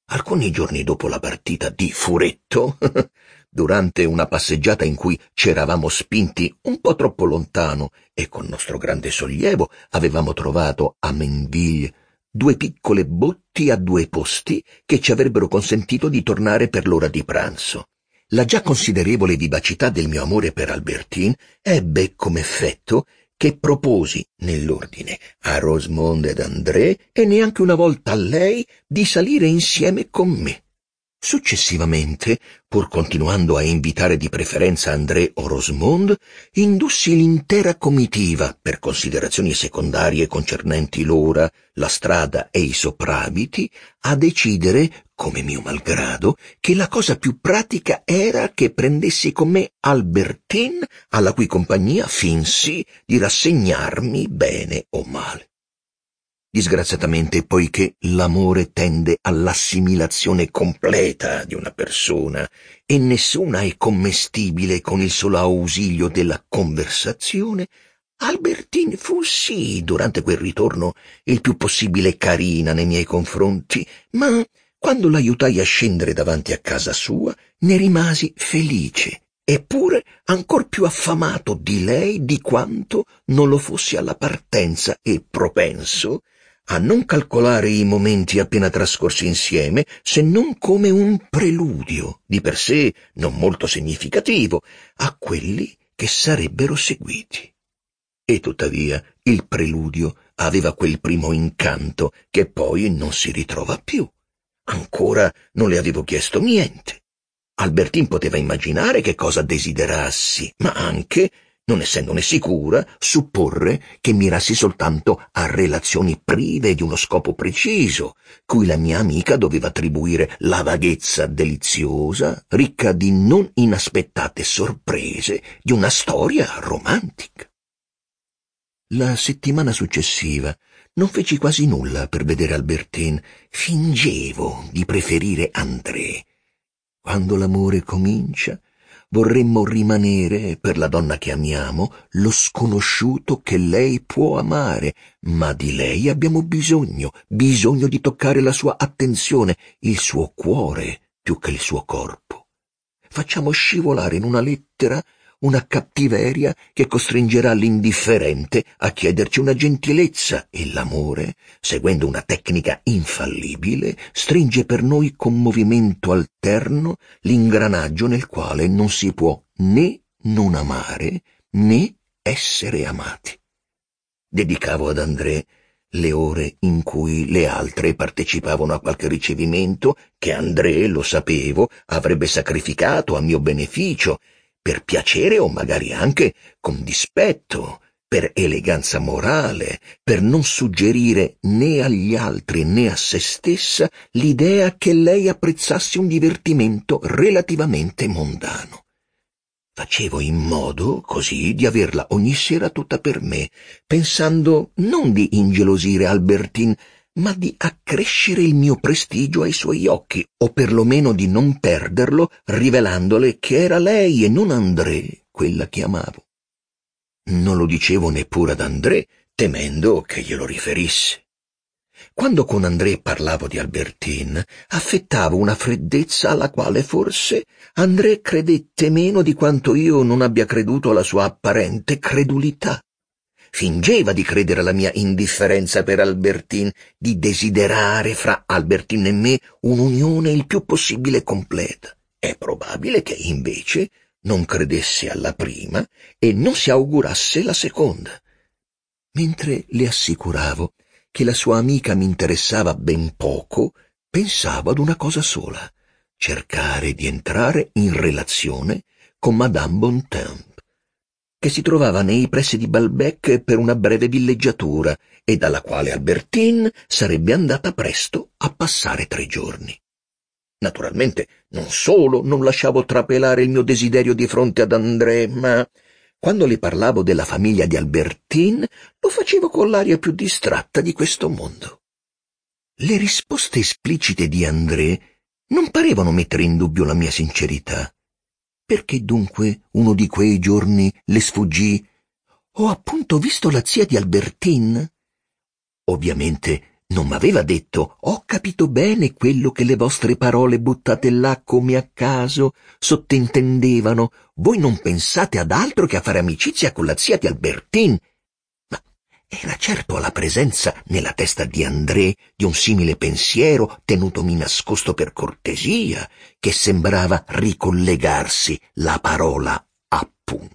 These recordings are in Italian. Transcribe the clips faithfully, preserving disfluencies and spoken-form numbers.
Alcuni giorni dopo la partita di furetto, durante una passeggiata in cui c'eravamo spinti un po' troppo lontano e con nostro grande sollievo avevamo trovato a Mainville due piccole botti a due posti che ci avrebbero consentito di tornare per l'ora di pranzo. La già considerevole vivacità del mio amore per Albertine ebbe come effetto che proposi, nell'ordine, a Rosemonde ed André e neanche una volta a lei di salire insieme con me. Successivamente, pur continuando a invitare di preferenza André o Rosemonde, indussi l'intera comitiva, per considerazioni secondarie concernenti l'ora, la strada e i soprabiti, a decidere, come mio malgrado, che la cosa più pratica era che prendessi con me Albertine, alla cui compagnia finsi di rassegnarmi bene o male. Disgraziatamente, poiché l'amore tende all'assimilazione completa di una persona e nessuna è commestibile con il solo ausilio della conversazione, Albertine fu sì, durante quel ritorno, il più possibile carina nei miei confronti, ma quando l'aiutai a scendere davanti a casa sua, ne rimasi felice, eppure ancor più affamato di lei di quanto non lo fossi alla partenza e propenso a non calcolare i momenti appena trascorsi insieme se non come un preludio, di per sé non molto significativo, a quelli che sarebbero seguiti. E tuttavia il preludio aveva quel primo incanto che poi non si ritrova più. Ancora non le avevo chiesto niente. Albertine poteva immaginare che cosa desiderassi, ma anche, non essendone sicura, supporre che mirassi soltanto a relazioni prive di uno scopo preciso, cui la mia amica doveva attribuire la vaghezza deliziosa, ricca di non inaspettate sorprese, di una storia romantica. La settimana successiva non feci quasi nulla per vedere Albertine, fingevo di preferire André. Quando l'amore comincia, vorremmo rimanere, per la donna che amiamo, lo sconosciuto che lei può amare, ma di lei abbiamo bisogno, bisogno di toccare la sua attenzione, il suo cuore più che il suo corpo. Facciamo scivolare in una lettera una cattiveria che costringerà l'indifferente a chiederci una gentilezza e l'amore, seguendo una tecnica infallibile, stringe per noi con movimento alterno l'ingranaggio nel quale non si può né non amare né essere amati. Dedicavo ad André le ore in cui le altre partecipavano a qualche ricevimento che André, lo sapevo, avrebbe sacrificato a mio beneficio, per piacere o magari anche con dispetto, per eleganza morale, per non suggerire né agli altri né a se stessa l'idea che lei apprezzasse un divertimento relativamente mondano. Facevo in modo, così, di averla ogni sera tutta per me, pensando non di ingelosire Albertine, ma di accrescere il mio prestigio ai suoi occhi, o perlomeno di non perderlo, rivelandole che era lei e non André quella che amavo. Non lo dicevo neppure ad André, temendo che glielo riferisse. Quando con André parlavo di Albertine, affettavo una freddezza alla quale forse André credette meno di quanto io non abbia creduto alla sua apparente credulità. Fingeva di credere alla mia indifferenza per Albertine, di desiderare fra Albertine e me un'unione il più possibile completa. È probabile che, invece, non credesse alla prima e non si augurasse la seconda. Mentre le assicuravo che la sua amica mi interessava ben poco, pensavo ad una cosa sola: cercare di entrare in relazione con Madame Bontemps, che si trovava nei pressi di Balbec per una breve villeggiatura e dalla quale Albertine sarebbe andata presto a passare tre giorni. Naturalmente non solo non lasciavo trapelare il mio desiderio di fronte ad André, ma quando le parlavo della famiglia di Albertine lo facevo con l'aria più distratta di questo mondo. Le risposte esplicite di André non parevano mettere in dubbio la mia sincerità. Perché dunque uno di quei giorni le sfuggì: «Ho appunto visto la zia di Albertine». Ovviamente non m'aveva detto: «Ho capito bene quello che le vostre parole buttate là come a caso sottintendevano. Voi non pensate ad altro che a fare amicizia con la zia di Albertine». Ma era certo alla presenza nella testa di André di un simile pensiero tenutomi nascosto per cortesia che sembrava ricollegarsi la parola appunto.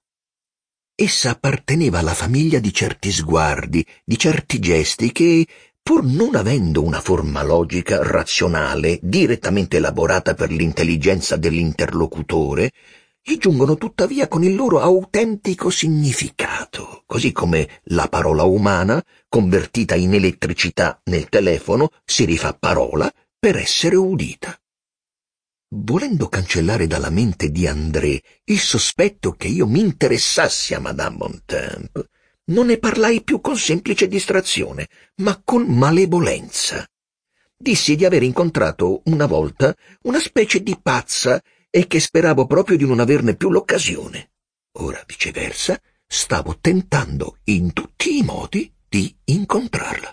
Essa apparteneva alla famiglia di certi sguardi, di certi gesti che, pur non avendo una forma logica, razionale, direttamente elaborata per l'intelligenza dell'interlocutore, gli giungono tuttavia con il loro autentico significato, così come la parola umana, convertita in elettricità nel telefono, si rifà parola per essere udita. Volendo cancellare dalla mente di André il sospetto che io mi interessassi a Madame Bontemps, non ne parlai più con semplice distrazione, ma con malevolenza. Dissi di aver incontrato una volta una specie di pazza e che speravo proprio di non averne più l'occasione. Ora, viceversa, stavo tentando in tutti i modi di incontrarla.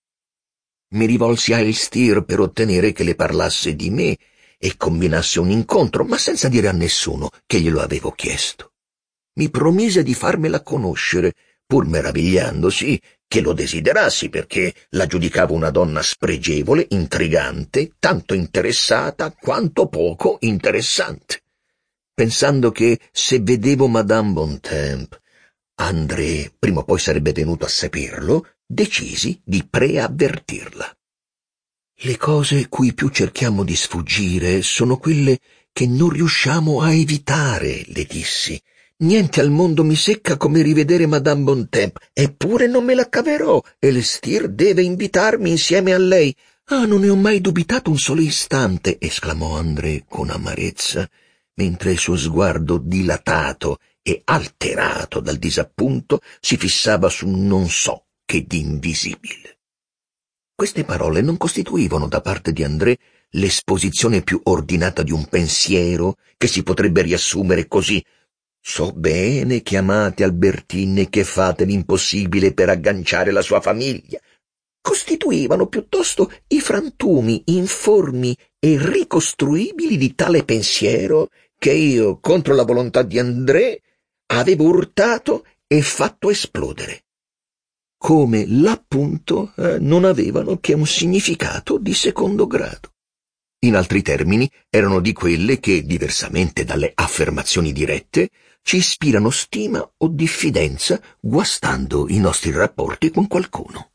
Mi rivolsi a Elstir per ottenere che le parlasse di me e combinasse un incontro, ma senza dire a nessuno che glielo avevo chiesto. Mi promise di farmela conoscere, pur meravigliandosi che lo desiderassi, perché la giudicavo una donna spregevole, intrigante, tanto interessata quanto poco interessante. Pensando che se vedevo Madame Bontemps, André prima o poi sarebbe venuto a saperlo, decisi di preavvertirla. Le cose cui più cerchiamo di sfuggire sono quelle che non riusciamo a evitare, le dissi. Niente al mondo mi secca come rivedere Madame Bontemps, eppure non me la caverò. Elstir deve invitarmi insieme a lei. Ah, non ne ho mai dubitato un solo istante, esclamò André con amarezza, mentre il suo sguardo dilatato e alterato dal disappunto si fissava su non so che di invisibile. Queste parole non costituivano da parte di André l'esposizione più ordinata di un pensiero che si potrebbe riassumere così: «So bene che amate Albertine e che fate l'impossibile per agganciare la sua famiglia». Costituivano piuttosto i frantumi informi e ricostruibili di tale pensiero che io, contro la volontà di André, avevo urtato e fatto esplodere. Come l'appunto eh, non avevano che un significato di secondo grado. In altri termini, erano di quelle che, diversamente dalle affermazioni dirette, ci ispirano stima o diffidenza guastando i nostri rapporti con qualcuno.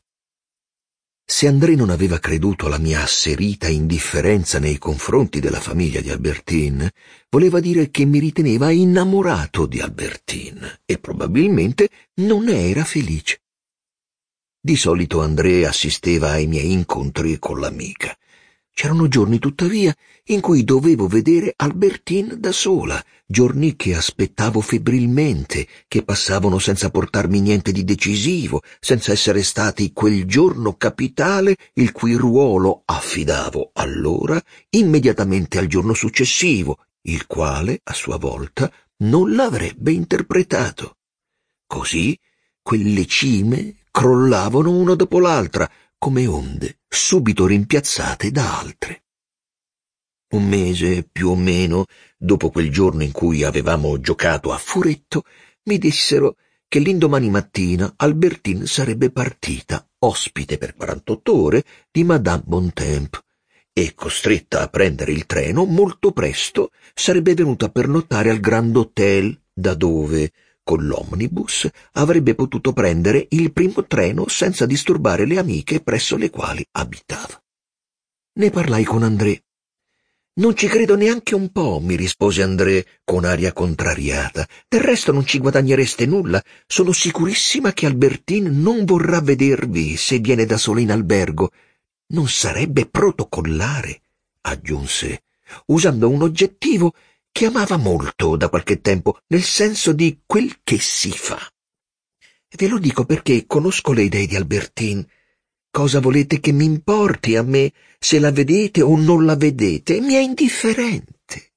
Se André non aveva creduto alla mia asserita indifferenza nei confronti della famiglia di Albertine, voleva dire che mi riteneva innamorato di Albertine e probabilmente non ne era felice. Di solito André assisteva ai miei incontri con l'amica. C'erano giorni, tuttavia, in cui dovevo vedere Albertine da sola, giorni che aspettavo febbrilmente, che passavano senza portarmi niente di decisivo, senza essere stati quel giorno capitale il cui ruolo affidavo allora immediatamente al giorno successivo, il quale, a sua volta, non l'avrebbe interpretato. Così, quelle cime crollavano una dopo l'altra, come onde, subito rimpiazzate da altre. Un mese, più o meno, dopo quel giorno in cui avevamo giocato a furetto, mi dissero che l'indomani mattina Albertine sarebbe partita, ospite per quarantotto ore di Madame Bontemps, e, costretta a prendere il treno, molto presto sarebbe venuta a pernottare al Grand Hotel, da dove, con l'omnibus, avrebbe potuto prendere il primo treno senza disturbare le amiche presso le quali abitava. Ne parlai con André. «Non ci credo neanche un po'», mi rispose André con aria contrariata. «Del resto non ci guadagnereste nulla. Sono sicurissima che Albertine non vorrà vedervi se viene da sola in albergo. Non sarebbe protocollare», aggiunse, usando un aggettivo che amava molto da qualche tempo, nel senso di quel che si fa. Ve lo dico perché conosco le idee di Albertine. Cosa volete che mi importi a me se la vedete o non la vedete? Mi è indifferente.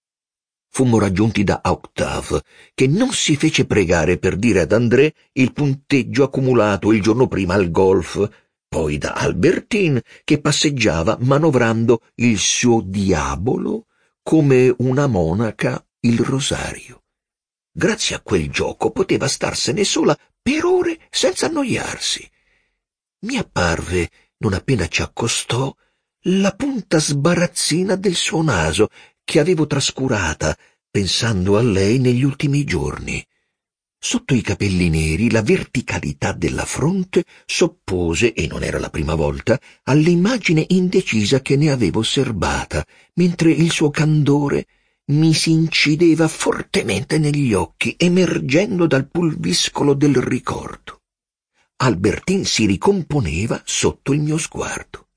Fummo raggiunti da Octave, che non si fece pregare per dire ad André il punteggio accumulato il giorno prima al golf, poi da Albertine che passeggiava manovrando il suo diavolo come una monaca il rosario. Grazie a quel gioco poteva starsene sola per ore senza annoiarsi. Mi apparve, non appena ci accostò, la punta sbarazzina del suo naso che avevo trascurata pensando a lei negli ultimi giorni. Sotto i capelli neri la verticalità della fronte s'oppose, e non era la prima volta, all'immagine indecisa che ne avevo serbata, mentre il suo candore mi si incideva fortemente negli occhi, emergendo dal pulviscolo del ricordo. Albertine si ricomponeva sotto il mio sguardo.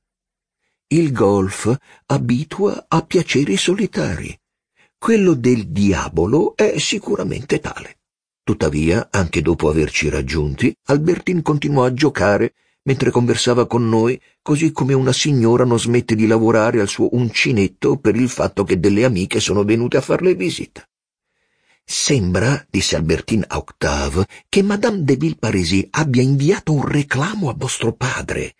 Il golf abitua a piaceri solitari. Quello del diavolo è sicuramente tale. Tuttavia, anche dopo averci raggiunti, Albertine continuò a giocare mentre conversava con noi, così come una signora non smette di lavorare al suo uncinetto per il fatto che delle amiche sono venute a farle visita. «Sembra», disse Albertine a Octave, «che Madame de Villeparisis abbia inviato un reclamo a vostro padre».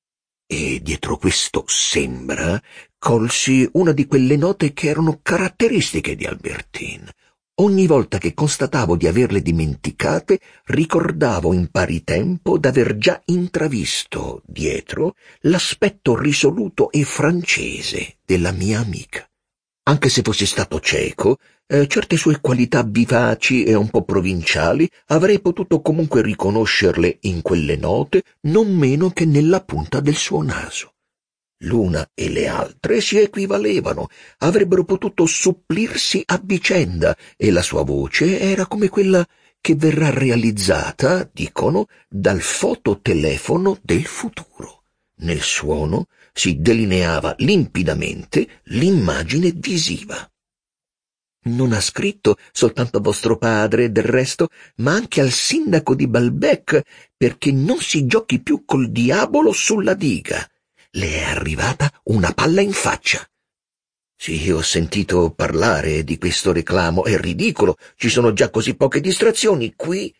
E dietro questo «sembra» colsi una di quelle note che erano caratteristiche di Albertine. Ogni volta che constatavo di averle dimenticate, ricordavo in pari tempo d'aver già intravisto, dietro, l'aspetto risoluto e francese della mia amica. Anche se fossi stato cieco, eh, certe sue qualità vivaci e un po' provinciali avrei potuto comunque riconoscerle in quelle note non meno che nella punta del suo naso. L'una e le altre si equivalevano, avrebbero potuto supplirsi a vicenda, e la sua voce era come quella che verrà realizzata, dicono, dal fototelefono del futuro. Nel suono si delineava limpidamente l'immagine visiva. Non ha scritto soltanto a vostro padre, del resto, ma anche al sindaco di Balbec, perché non si giochi più col diavolo sulla diga. Le è arrivata una palla in faccia. Sì, ho sentito parlare di questo reclamo, è ridicolo, ci sono già così poche distrazioni qui.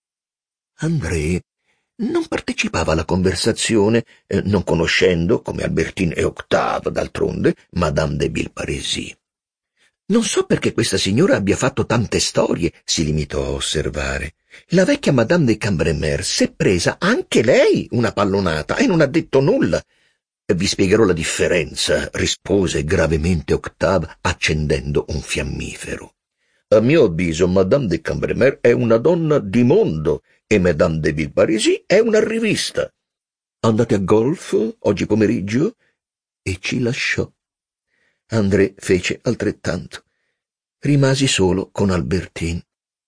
André non partecipava alla conversazione, eh, non conoscendo, come Albertine e Octave d'altronde, Madame de Villeparisis. Non so perché questa signora abbia fatto tante storie, si limitò a osservare. La vecchia Madame de Cambremer s'è presa anche lei una pallonata e non ha detto nulla. Vi spiegherò la differenza, rispose gravemente Octave, accendendo un fiammifero. A mio avviso, Madame de Cambremer è una donna di mondo e Madame de Villeparisis è una rivista. Andate a golf oggi pomeriggio? E ci lasciò. André fece altrettanto. Rimasi solo con Albertine.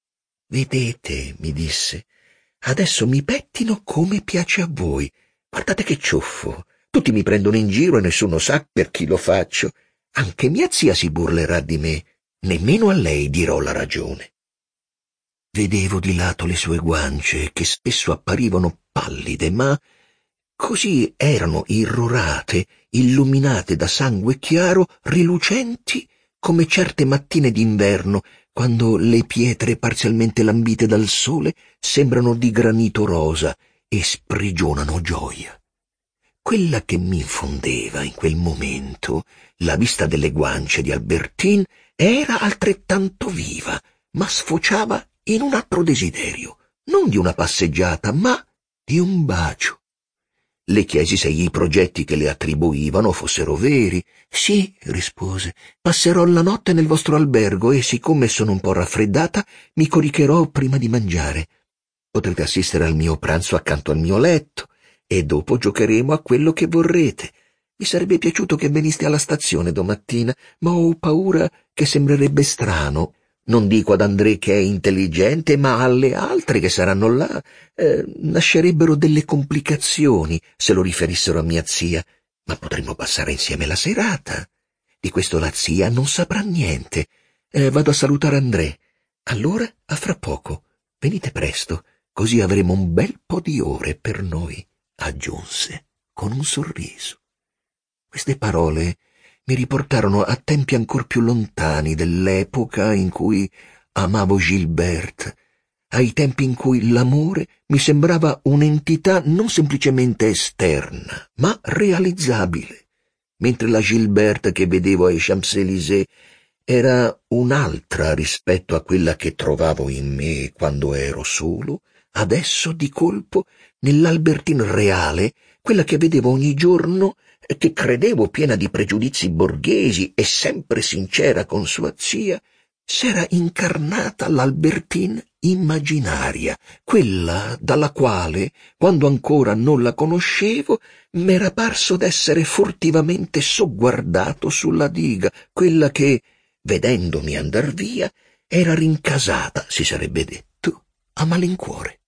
Vedete, mi disse, adesso mi pettino come piace a voi. Guardate che ciuffo. Tutti mi prendono in giro e nessuno sa per chi lo faccio. Anche mia zia si burlerà di me. Nemmeno a lei dirò la ragione. Vedevo di lato le sue guance, che spesso apparivano pallide, ma così erano irrorate, illuminate da sangue chiaro, rilucenti come certe mattine d'inverno, quando le pietre parzialmente lambite dal sole sembrano di granito rosa e sprigionano gioia. Quella che mi infondeva in quel momento, la vista delle guance di Albertine, era altrettanto viva, ma sfociava in un altro desiderio, non di una passeggiata, ma di un bacio. Le chiesi se i progetti che le attribuivano fossero veri. Sì, rispose, passerò la notte nel vostro albergo e, siccome sono un po' raffreddata, mi coricherò prima di mangiare. Potrete assistere al mio pranzo accanto al mio letto, e dopo giocheremo a quello che vorrete. Mi sarebbe piaciuto che veniste alla stazione domattina, ma ho paura che sembrerebbe strano. Non dico ad André che è intelligente, ma alle altre che saranno là eh, nascerebbero delle complicazioni se lo riferissero a mia zia. Ma potremmo passare insieme la serata. Di questo la zia non saprà niente. Eh, vado a salutare André. Allora, a fra poco. Venite presto, così avremo un bel po' di ore per noi, aggiunse con un sorriso. Queste parole mi riportarono a tempi ancor più lontani dell'epoca in cui amavo Gilberte, ai tempi in cui l'amore mi sembrava un'entità non semplicemente esterna, ma realizzabile, mentre la Gilberte che vedevo ai Champs-Élysées era un'altra rispetto a quella che trovavo in me quando ero solo, adesso di colpo nell'Albertine reale, quella che vedevo ogni giorno e che credevo piena di pregiudizi borghesi e sempre sincera con sua zia, s'era incarnata l'Albertine immaginaria, quella dalla quale, quando ancora non la conoscevo, m'era parso d'essere furtivamente sogguardato sulla diga, quella che, vedendomi andar via, era rincasata, si sarebbe detto, a malincuore.